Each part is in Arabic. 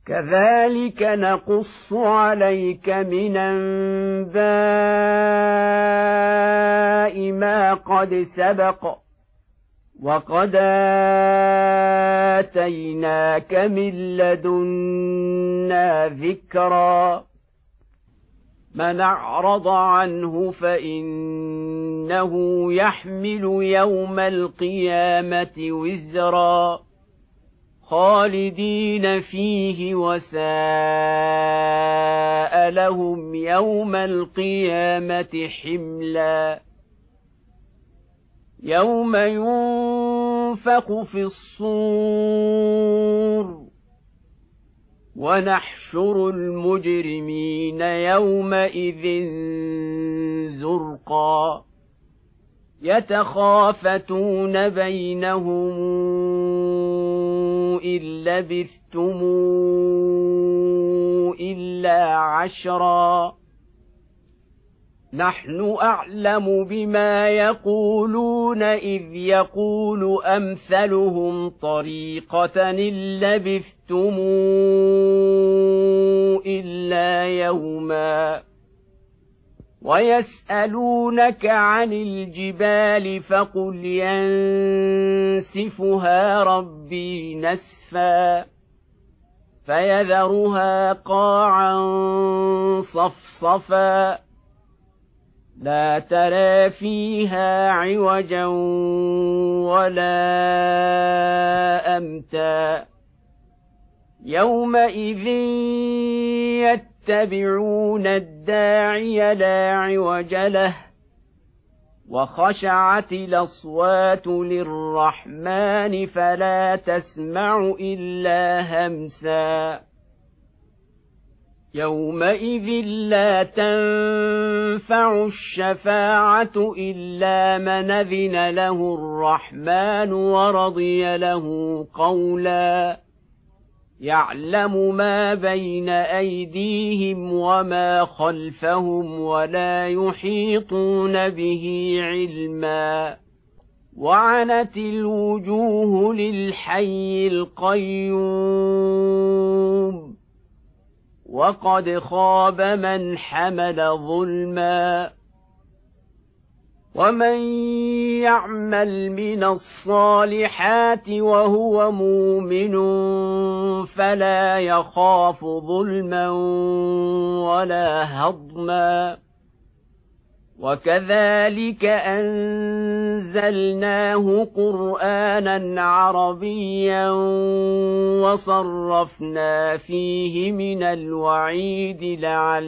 كذلك نقص عليك من أنباء ما قد سبق وقد آتيناك من لدنا ذكرا من أعرض عنه فإنه يحمل يوم القيامة وزرا خالدين فيه وساء لهم يوم القيامة حملا يوم ينفخ في الصور ونحشر المجرمين يومئذ زرقا يتخافتون بينهم إن لبثتم إلا عشرا نحن أعلم بما يقولون إذ يقول أمثلهم طريقة إن لبثتم إلا يوما ويسألونك عن الجبال فقل ينسفها ربي نسفا فيذرها قاعا صفصفا لا ترى فيها عوجا ولا أمتا يومئذ يتبعون الداعي لا عوج له وخشعت الأصوات للرحمن فلا تسمع إلا همسا يومئذ لا تنفع الشفاعة إلا من أذن له الرحمن ورضي له قولا يعلم ما بين أيديهم وما خلفهم ولا يحيطون به علما وعنت الوجوه للحي القيوم وقد خاب من حمل ظلما ومن يعمل من الصالحات وهو مؤمن فلا يخاف ظلما ولا هضما وكذلك أنزلناه قرآنا عربيا وصرفنا فيه من الوعيد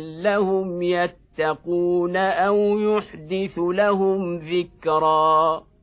لعلهم يتقون أو يحدث لهم ذكرا